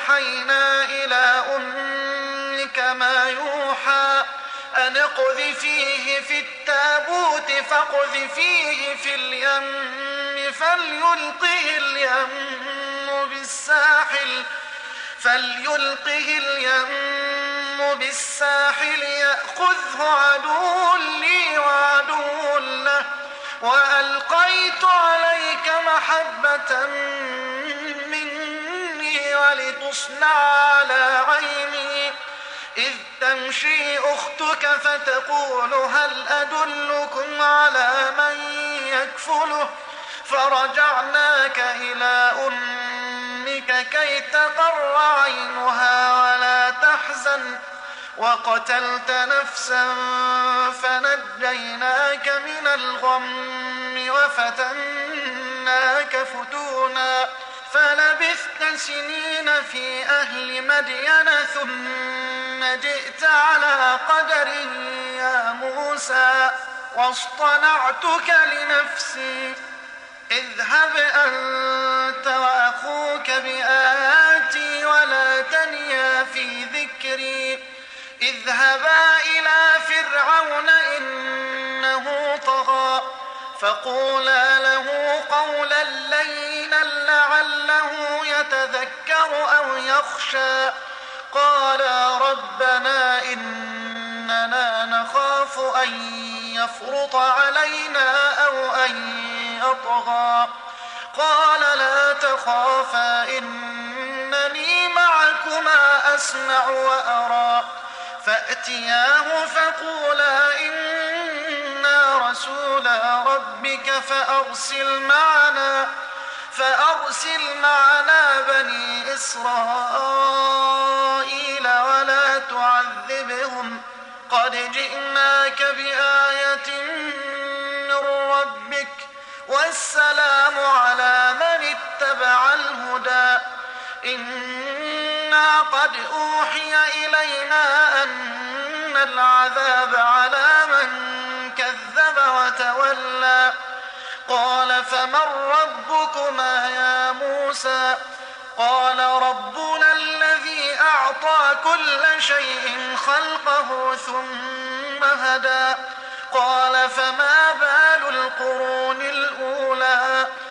أوحينا إلى أمك ما يوحى أن اقذفيه في التابوت فاقذفيه في اليم فليلقه اليم بالساحل يأخذه عدو لي وعدو له وألقيت عليك محبة مني ولتصنع على عيني إذ تمشي أختك فتقول هل أدلكم على من يكفله فرجعناك إلى أمك كي تقر عينها ولا تحزن وقتلت نفسا فنجيناك من الغم وفتناك فتونا فلبثت سنين في أهل مدين ثم جئت على قدر يا موسى واصطنعتك لنفسي اذهب أنت وأخوك بآياتي ولا تنيا في ذكري اذهبا إلى فرعون إنه طغى فقولا له قولا لينا لعله يتذكر أو يخشى قالا ربنا إننا نخاف أن يفرط علينا أو أن يطغى قال لا تخافا إنني معكما أسمع وأرى فأتياه فقولا إنا رسولا ربك فأرسل معنا بني إسرائيل ولا تعذبهم قد جئناك بآية من ربك والسلام على من اتبع الهدى إنا قد أوحي إلينا أن العذاب على من كذب وتولى قال فمن ربكما يا موسى قال ربنا الذي أعطى كل شيء خلقه ثم هدى قال فما بال القرون الأولى